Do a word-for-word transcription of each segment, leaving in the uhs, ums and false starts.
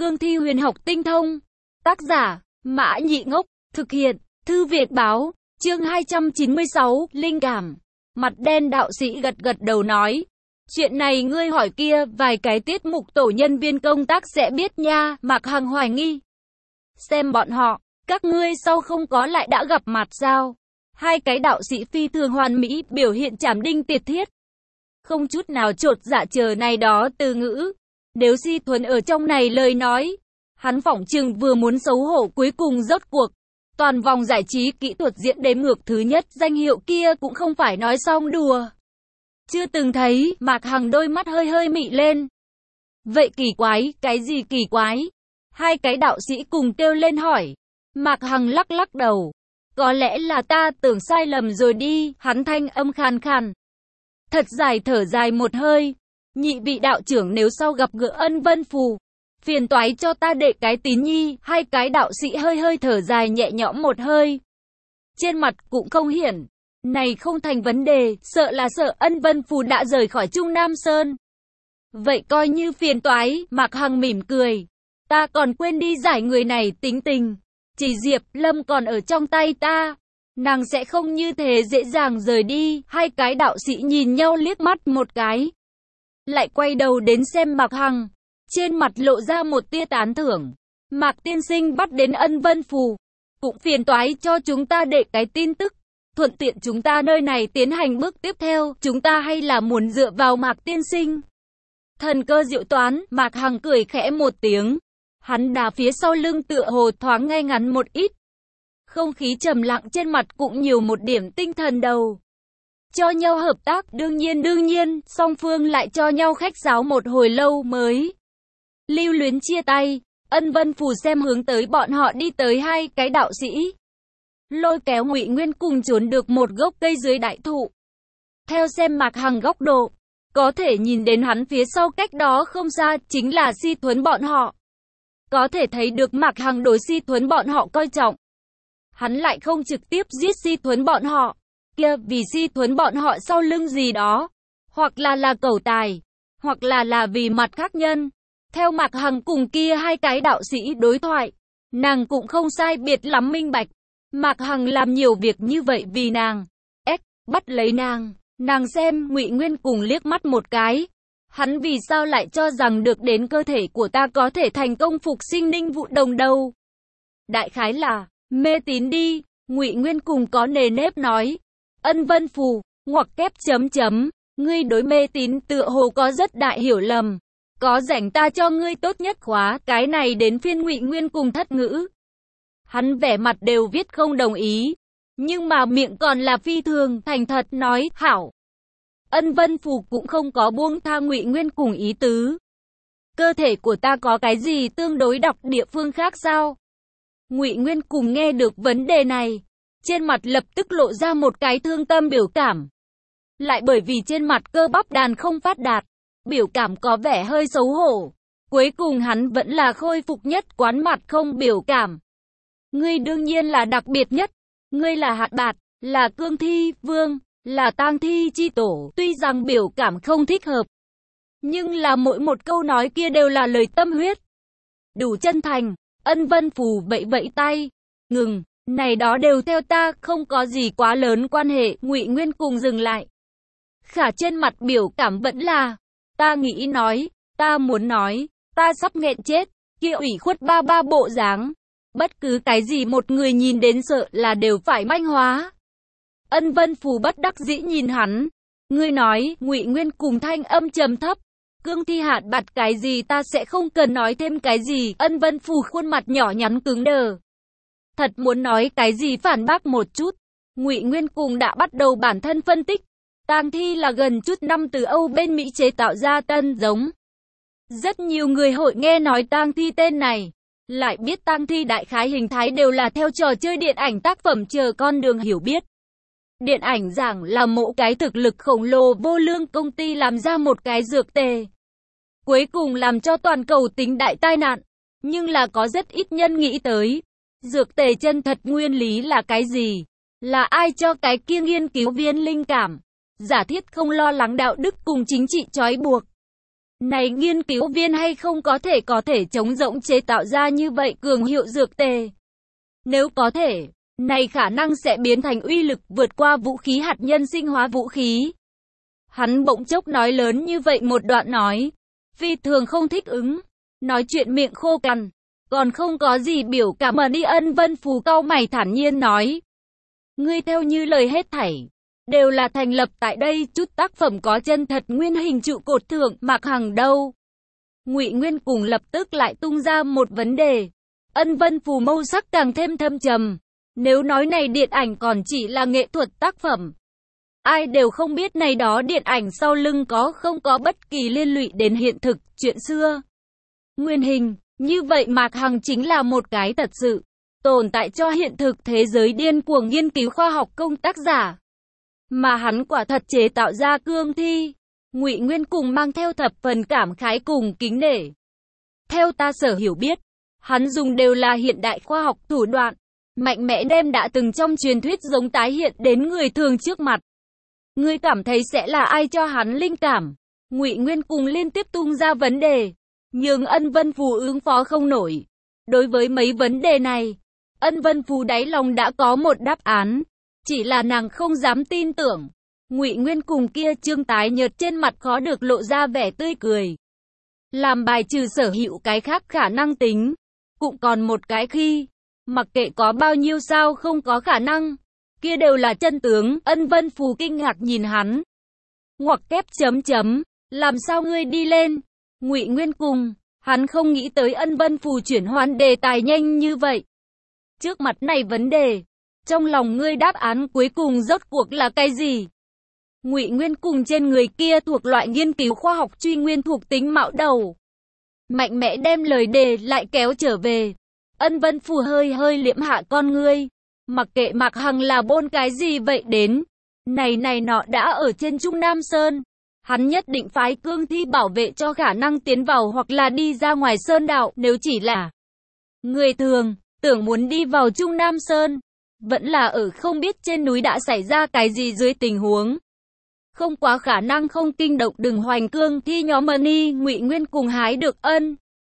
cương thi huyền học tinh thông. Tác giả, Mã Nhị Ngốc, thực hiện, Thư Việt Báo, chương hai trăm chín mươi sáu, linh cảm. Mặt đen đạo sĩ gật gật đầu nói, chuyện này ngươi hỏi kia, vài cái tiết mục tổ nhân viên công tác sẽ biết nha. Mạc Hằng hoài nghi. Xem bọn họ, các ngươi sau không có lại đã gặp mặt sao? Hai cái đạo sĩ phi thường hoàn mỹ, biểu hiện trảm đinh tiệt thiết. Không chút nào chột dạ chờ này đó từ ngữ. Nếu Di Thuấn ở trong này lời nói, hắn phỏng chừng vừa muốn xấu hổ cuối cùng rốt cuộc. Toàn vòng giải trí kỹ thuật diễn đếm ngược thứ nhất danh hiệu kia cũng không phải nói xong đùa. Chưa từng thấy, Mạc Hằng đôi mắt hơi hơi mị lên. Vậy kỳ quái, cái gì kỳ quái? Hai cái đạo sĩ cùng kêu lên hỏi. Mạc Hằng lắc lắc đầu. Có lẽ là ta tưởng sai lầm rồi đi, hắn thanh âm khàn khàn. Thật dài thở dài một hơi. Nhị vị đạo trưởng nếu sau gặp gỡ Ân Vân Phù, phiền toái cho ta đệ cái tín nhi. Hai cái đạo sĩ hơi hơi thở dài nhẹ nhõm một hơi. Trên mặt cũng không hiển. Này không thành vấn đề, sợ là sợ Ân Vân Phù đã rời khỏi Trung Nam Sơn. Vậy coi như phiền toái, Mạc Hằng mỉm cười. Ta còn quên đi giải người này tính tình. Chỉ Diệp Lâm còn ở trong tay ta. Nàng sẽ không như thế dễ dàng rời đi. Hai cái đạo sĩ nhìn nhau liếc mắt một cái. Lại quay đầu đến xem Mạc Hằng. Trên mặt lộ ra một tia tán thưởng. Mạc tiên sinh bắt đến Ân Vân Phù. Cũng phiền toái cho chúng ta để cái tin tức. Thuận tiện chúng ta nơi này tiến hành bước tiếp theo. Chúng ta hay là muốn dựa vào Mạc tiên sinh. Thần cơ diệu toán, Mạc Hằng cười khẽ một tiếng. Hắn đá phía sau lưng tựa hồ thoáng ngay ngắn một ít. Không khí trầm lặng trên mặt cũng nhiều một điểm tinh thần đầu. Cho nhau hợp tác đương nhiên đương nhiên, song phương lại cho nhau khách sáo một hồi lâu mới lưu luyến chia tay. Ân Vân Phù xem hướng tới bọn họ đi tới hai cái đạo sĩ. Lôi kéo Ngụy Nguyên cùng trốn được một gốc cây dưới đại thụ. Theo xem Mạc Hằng góc độ, có thể nhìn đến hắn phía sau cách đó không xa chính là Di Thuấn bọn họ. Có thể thấy được Mạc Hằng đối Di Thuấn bọn họ coi trọng. Hắn lại không trực tiếp giết Di Thuấn bọn họ. Kia vì Di Thuấn bọn họ sau lưng gì đó. Hoặc là là cẩu tài. Hoặc là là vì mặt khác nhân. Theo Mạc Hằng cùng kia hai cái đạo sĩ đối thoại. Nàng cũng không sai biệt lắm minh bạch. Mạc Hằng làm nhiều việc như vậy vì nàng. Ếch, bắt lấy nàng. Nàng xem Ngụy Nguyên cùng liếc mắt một cái. Hắn vì sao lại cho rằng được đến cơ thể của ta có thể thành công phục sinh Ninh Vụ Đồng đâu? Đại khái là mê tín đi. Ngụy Nguyên cùng có nề nếp nói. Ân Vân Phù, ngoặc kép chấm chấm. Ngươi đối mê tín tựa hồ có rất đại hiểu lầm. Có rảnh ta cho ngươi tốt nhất khóa. Cái này đến phiên Ngụy Nguyên cùng thất ngữ. Hắn vẻ mặt đều viết không đồng ý. Nhưng mà miệng còn là phi thường thành thật nói hảo. Ân Vân Phù cũng không có buông tha Ngụy Nguyên cùng ý tứ. Cơ thể của ta có cái gì tương đối độc địa phương khác sao? Ngụy Nguyên cùng nghe được vấn đề này. Trên mặt lập tức lộ ra một cái thương tâm biểu cảm. Lại bởi vì trên mặt cơ bắp đàn không phát đạt. Biểu cảm có vẻ hơi xấu hổ. Cuối cùng hắn vẫn là khôi phục nhất quán mặt không biểu cảm. Ngươi đương nhiên là đặc biệt nhất. Ngươi là hạt bạt, là cương thi, vương, là tang thi chi tổ. Tuy rằng biểu cảm không thích hợp. Nhưng là mỗi một câu nói kia đều là lời tâm huyết. Đủ chân thành. Ân Vân Phù vẫy vẫy tay. Ngừng, này đó đều theo ta, không có gì quá lớn quan hệ. Ngụy Nguyên cùng dừng lại. Khả trên mặt biểu cảm vẫn là. Ta nghĩ nói, ta muốn nói, ta sắp nghẹn chết. Kia ủy khuất ba ba bộ dáng. Bất cứ cái gì một người nhìn đến sợ là đều phải manh hóa. Ân Vân Phù bất đắc dĩ nhìn hắn. Ngươi nói, Ngụy Nguyên cùng thanh âm trầm thấp. Cương thi hạt bạt cái gì ta sẽ không cần nói thêm cái gì. Ân Vân Phù khuôn mặt nhỏ nhắn cứng đờ. Thật muốn nói cái gì phản bác một chút. Ngụy Nguyên cùng đã bắt đầu bản thân phân tích. Tang thi là gần chút năm từ Âu bên Mỹ chế tạo ra tân giống. Rất nhiều người hội nghe nói tang thi tên này. Lại biết tang thi đại khái hình thái đều là theo trò chơi điện ảnh tác phẩm chờ con đường hiểu biết. Điện ảnh giảng là mỗi cái thực lực khổng lồ vô lương công ty làm ra một cái dược tề. Cuối cùng làm cho toàn cầu tính đại tai nạn. Nhưng là có rất ít nhân nghĩ tới. Dược tề chân thật nguyên lý là cái gì? Là ai cho cái kia nghiên cứu viên linh cảm? Giả thiết không lo lắng đạo đức cùng chính trị trói buộc. Này nghiên cứu viên hay không có thể có thể chống rỗng chế tạo ra như vậy cường hiệu dược tề. Nếu có thể, này khả năng sẽ biến thành uy lực vượt qua vũ khí hạt nhân sinh hóa vũ khí. Hắn bỗng chốc nói lớn như vậy một đoạn nói, phi thường không thích ứng, nói chuyện miệng khô cằn, còn không có gì biểu cảm mà đi. Ân Vân Phù cau mày thản nhiên nói, ngươi theo như lời hết thảy đều là thành lập tại đây, chút tác phẩm có chân thật nguyên hình trụ cột thượng, Mạc Hằng đâu? Ngụy Nguyên cùng lập tức lại tung ra một vấn đề. Ân Vân Phù mâu sắc càng thêm thâm trầm. Nếu nói này điện ảnh còn chỉ là nghệ thuật tác phẩm, ai đều không biết này đó điện ảnh sau lưng có không có bất kỳ liên lụy đến hiện thực, chuyện xưa. Nguyên hình, như vậy Mạc Hằng chính là một cái thật sự tồn tại cho hiện thực thế giới điên cuồng nghiên cứu khoa học công tác giả. Mà hắn quả thật chế tạo ra cương thi. Ngụy Nguyên cùng mang theo thập phần cảm khái cùng kính nể. Theo ta sở hiểu biết, hắn dùng đều là hiện đại khoa học thủ đoạn, mạnh mẽ đem đã từng trong truyền thuyết giống tái hiện đến người thường trước mặt. Ngươi cảm thấy sẽ là ai cho hắn linh cảm? Ngụy Nguyên cùng liên tiếp tung ra vấn đề, nhưng Ân Vân Phù ứng phó không nổi. Đối với mấy vấn đề này, Ân Vân Phù đáy lòng đã có một đáp án, chỉ là nàng không dám tin tưởng. Ngụy Nguyên cùng kia trương tái nhợt trên mặt khó được lộ ra vẻ tươi cười. Làm bài trừ sở hữu cái khác khả năng tính, cũng còn một cái khi, mặc kệ có bao nhiêu sao không có khả năng, kia đều là chân tướng. Ân Vân Phù kinh ngạc nhìn hắn. Ngoặc kép chấm chấm, làm sao ngươi đi lên? Ngụy Nguyên cùng, hắn không nghĩ tới Ân Vân Phù chuyển换đề tài nhanh như vậy. Trước mặt này vấn đề, trong lòng ngươi đáp án cuối cùng rốt cuộc là cái gì? Ngụy Nguyên cùng trên người kia thuộc loại nghiên cứu khoa học truy nguyên thuộc tính mạo đầu, mạnh mẽ đem lời đề lại kéo trở về. Ân Vân Phù hơi hơi liễm hạ con ngươi, mặc kệ Mạc Hằng là bôn cái gì vậy đến, này này nọ đã ở trên Trung Nam Sơn, hắn nhất định phái cương thi bảo vệ cho khả năng tiến vào hoặc là đi ra ngoài sơn đạo. Nếu chỉ là người thường tưởng muốn đi vào Trung Nam Sơn, vẫn là ở không biết trên núi đã xảy ra cái gì dưới tình huống, không quá khả năng không kinh động đừng hoành cương thi nhóm Mani. Ngụy Nguyên cùng hái được Ân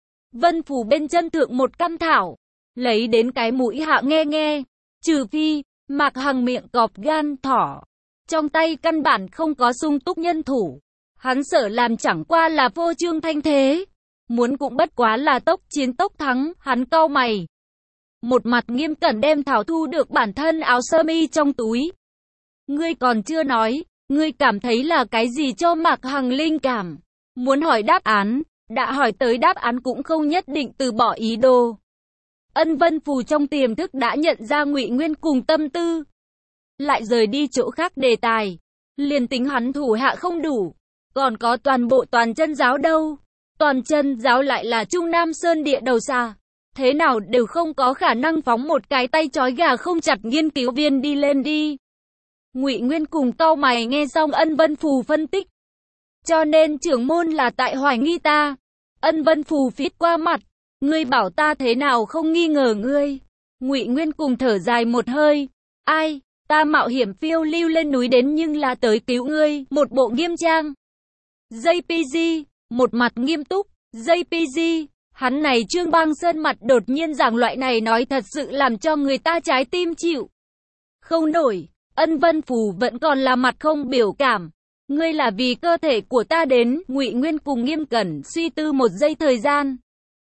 Vân Phù bên chân thượng một căn thảo, lấy đến cái mũi hạ nghe nghe, trừ phi Mạc Hằng miệng cọp gan thỏ, trong tay căn bản không có sung túc nhân thủ, hắn sợ làm chẳng qua là phô trương thanh thế, muốn cũng bất quá là tốc chiến tốc thắng. Hắn cau mày, một mặt nghiêm cẩn đem thảo thu được bản thân áo sơ mi trong túi. Ngươi còn chưa nói, ngươi cảm thấy là cái gì cho Mạc Hằng linh cảm? Muốn hỏi đáp án, đã hỏi tới đáp án cũng không nhất định từ bỏ ý đồ. Ân Vân Phù trong tiềm thức đã nhận ra Ngụy Nguyên cùng tâm tư, lại rời đi chỗ khác đề tài. Liền tính hắn thủ hạ không đủ, còn có toàn bộ toàn chân giáo đâu. Toàn chân giáo lại là Trung Nam Sơn địa đầu xa, thế nào đều không có khả năng phóng một cái tay trói gà không chặt nghiên cứu viên đi lên đi. Ngụy Nguyên cùng cau mày nghe xong Ân Vân Phù phân tích. Cho nên trưởng môn là tại hoài nghi ta. Ân Vân Phù phít qua mặt, ngươi bảo ta thế nào không nghi ngờ ngươi. Ngụy Nguyên cùng thở dài một hơi, ai, ta mạo hiểm phiêu lưu lên núi đến nhưng là tới cứu ngươi. Một bộ nghiêm trang. gi pê giê, một mặt nghiêm túc. gi pê giê, hắn này Trương Bang Sơn mặt đột nhiên giảng loại này nói thật sự làm cho người ta trái tim chịu không nổi. Ân Vân Phù vẫn còn là mặt không biểu cảm. Ngươi là vì cơ thể của ta đến. Ngụy Nguyên cùng nghiêm cẩn suy tư một giây thời gian.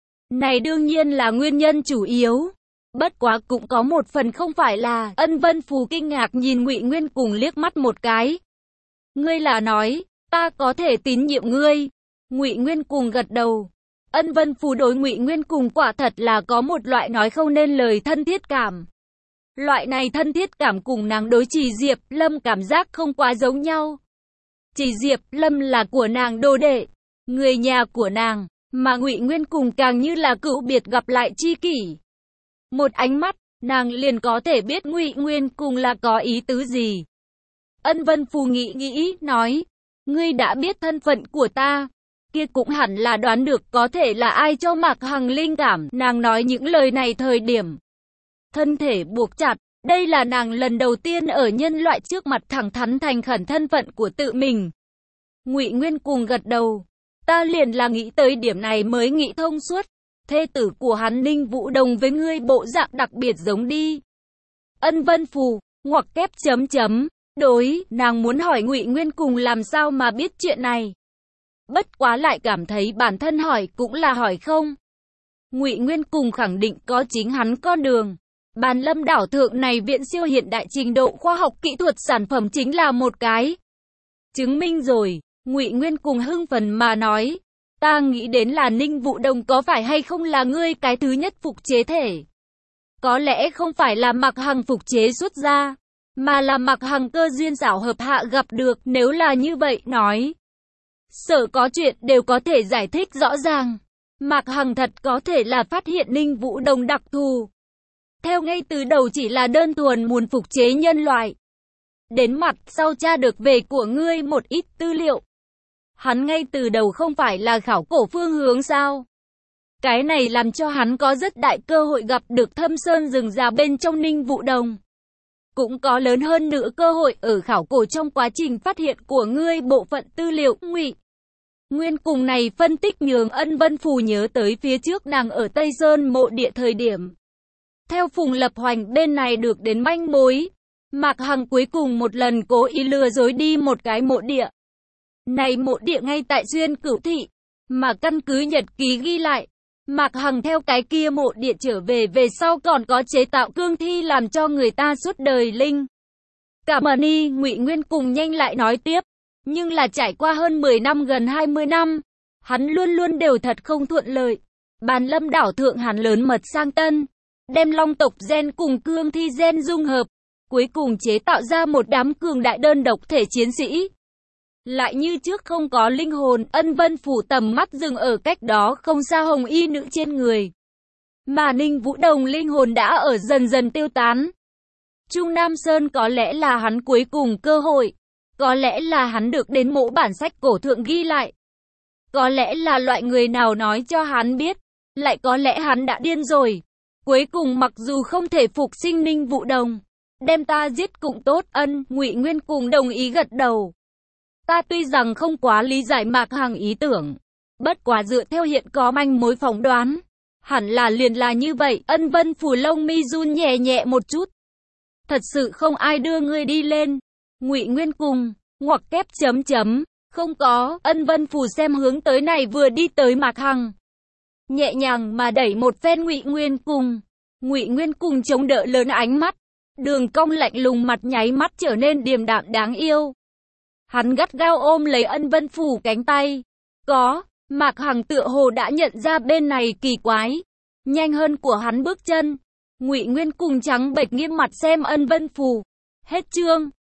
Này đương nhiên là nguyên nhân chủ yếu. Bất quá cũng có một phần không phải là. Ân Vân Phù kinh ngạc nhìn Ngụy Nguyên cùng liếc mắt một cái. Ngươi là nói, ta có thể tín nhiệm ngươi. Ngụy Nguyên cùng gật đầu. Ân Vân Phù đối Ngụy Nguyên cùng quả thật là có một loại nói không nên lời thân thiết cảm. Loại này thân thiết cảm cùng nàng đối Chỉ Diệp Lâm cảm giác không quá giống nhau. Chỉ Diệp Lâm là của nàng đồ đệ, người nhà của nàng, mà Ngụy Nguyên cùng càng như là cựu biệt gặp lại tri kỷ. Một ánh mắt, nàng liền có thể biết Ngụy Nguyên cùng là có ý tứ gì. Ân Vân Phù nghĩ nghĩ, nói, ngươi đã biết thân phận của ta, kia cũng hẳn là đoán được có thể là ai cho Mạc Hằng linh cảm. Nàng nói những lời này thời điểm thân thể buộc chặt, đây là nàng lần đầu tiên ở nhân loại trước mặt thẳng thắn thành khẩn thân phận của tự mình. Ngụy Nguyên cùng gật đầu. Ta liền là nghĩ tới điểm này mới nghĩ thông suốt. Thê tử của hắn Ninh Vũ Đồng với ngươi bộ dạng đặc biệt giống đi. Ân Vân Phù, ngoặc kép chấm chấm, đối, nàng muốn hỏi Ngụy Nguyên Cùng làm sao mà biết chuyện này. Bất quá lại cảm thấy bản thân hỏi cũng là hỏi không. Ngụy Nguyên Cùng khẳng định có chính hắn con đường. Bàn Lâm đảo thượng này viện siêu hiện đại trình độ khoa học kỹ thuật sản phẩm chính là một cái chứng minh rồi. Ngụy Nguyên Cùng hưng phấn mà nói, ta nghĩ đến là Ninh Vũ Đồng có phải hay không là ngươi cái thứ nhất phục chế thể. Có lẽ không phải là Mạc Hằng phục chế xuất ra, mà là Mạc Hằng cơ duyên xảo hợp hạ gặp được. Nếu là như vậy nói, sợ có chuyện đều có thể giải thích rõ ràng. Mạc Hằng thật có thể là phát hiện Ninh Vũ Đồng đặc thù. Theo ngay từ đầu chỉ là đơn thuần muốn phục chế nhân loại. Đến mặt sau tra được về của ngươi một ít tư liệu. Hắn ngay từ đầu không phải là khảo cổ phương hướng sao? Cái này làm cho hắn có rất đại cơ hội gặp được thâm sơn rừng già bên trong Ninh Vũ Đồng. Cũng có lớn hơn nữa cơ hội ở khảo cổ trong quá trình phát hiện của ngươi bộ phận tư liệu. Ngụy Nguyên Cùng này phân tích nhường Ân Vân Phù nhớ tới phía trước nàng ở Tây Sơn mộ địa thời điểm. Theo Phùng Lập Hoành bên này được đến manh mối, Mạc Hằng cuối cùng một lần cố ý lừa dối đi một cái mộ địa. Này mộ địa ngay tại Duyên Cửu Thị, mà căn cứ nhật ký ghi lại, Mạc Hằng theo cái kia mộ địa trở về về sau còn có chế tạo cương thi làm cho người ta suốt đời linh. Cảm ơn y, Ngụy Nguyên Cùng nhanh lại nói tiếp, nhưng là trải qua hơn mười năm gần hai mươi năm, hắn luôn luôn đều thật không thuận lợi. Bàn Lâm đảo thượng hắn lớn mật sang tân, đem long tộc gen cùng cương thi gen dung hợp, cuối cùng chế tạo ra một đám cường đại đơn độc thể chiến sĩ. Lại như trước không có linh hồn. Ân Vân Phủ tầm mắt dừng ở cách đó không xa hồng y nữ trên người. Mà Ninh Vũ Đồng linh hồn đã ở dần dần tiêu tán. Trung Nam Sơn có lẽ là hắn cuối cùng cơ hội. Có lẽ là hắn được đến mẫu bản sách cổ thượng ghi lại. Có lẽ là loại người nào nói cho hắn biết. Lại có lẽ hắn đã điên rồi. Cuối cùng mặc dù không thể phục sinh Ninh Vũ Đồng, đem ta giết cũng tốt. Ân, Ngụy Nguyên Cùng đồng ý gật đầu. Ta tuy rằng không quá lý giải Mạc Hằng ý tưởng, bất quá dựa theo hiện có manh mối phỏng đoán, hẳn là liền là như vậy. Ân Vân Phù lông mi run nhẹ nhẹ một chút. Thật sự không ai đưa ngươi đi lên. Ngụy Nguyên Cùng, ngoặc kép chấm chấm, không có. Ân Vân Phù xem hướng tới này vừa đi tới Mạc Hằng, nhẹ nhàng mà đẩy một phen Ngụy Nguyên Cùng. Ngụy Nguyên Cùng chống đỡ lớn ánh mắt, đường cong lạnh lùng mặt nháy mắt trở nên điềm đạm đáng yêu. Hắn gắt gao ôm lấy Ân Vân Phù cánh tay. Có, Mạc Hằng tựa hồ đã nhận ra bên này kỳ quái. Nhanh hơn của hắn bước chân. Ngụy Nguyên Cùng trắng bệch nghiêm mặt xem Ân Vân Phù. Hết chương.